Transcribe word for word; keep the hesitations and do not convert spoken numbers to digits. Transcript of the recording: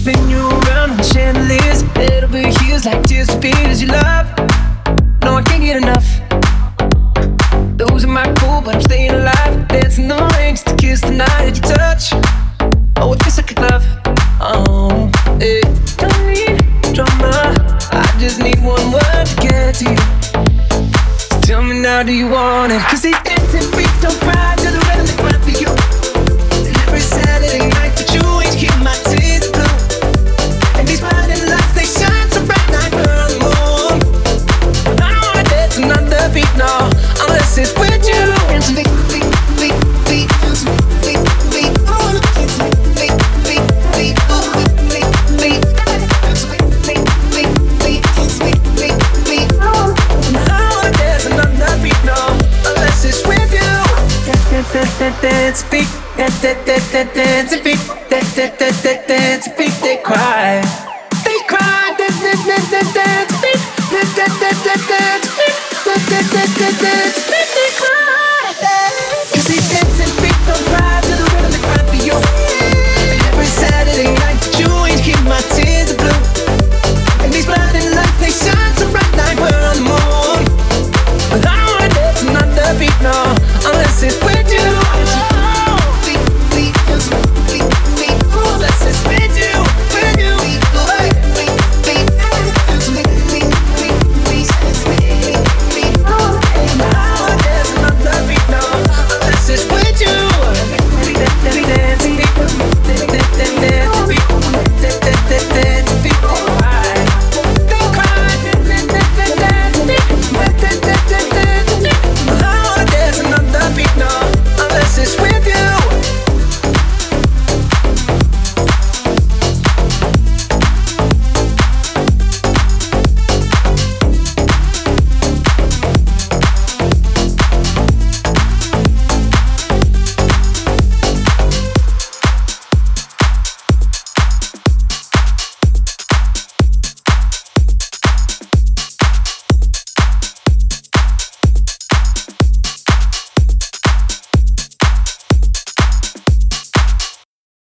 spin you around on chandeliers, head over heels like tears for fears you love. No, I can't get enough. Losing my cool, but I'm staying alive. Dancing the rain just to kiss the night that you touch. Oh, it feels like a glove. Oh, hey. Don't need drama, I just need one word to get to you. So tell me now, do you want it? Cause these dancing feet don't cry to the rhythm they cry for you. And every Saturday night that you ain't keep my tears blue. And these blinding lights, they shine so bright like early moon. I don't wanna dance another beat, no, unless it's with you. Dancing feet, feet, feet, feet, dancing feet, feet, I wanna dance feet, feet, feet, feet, oh, feet, feet, dancing feet, feet, feet, feet, dancing feet, feet, feet, oh. I don't wanna dance another beat, no, unless it's with you. Dance feet, dance feet, dance feet, dance feet.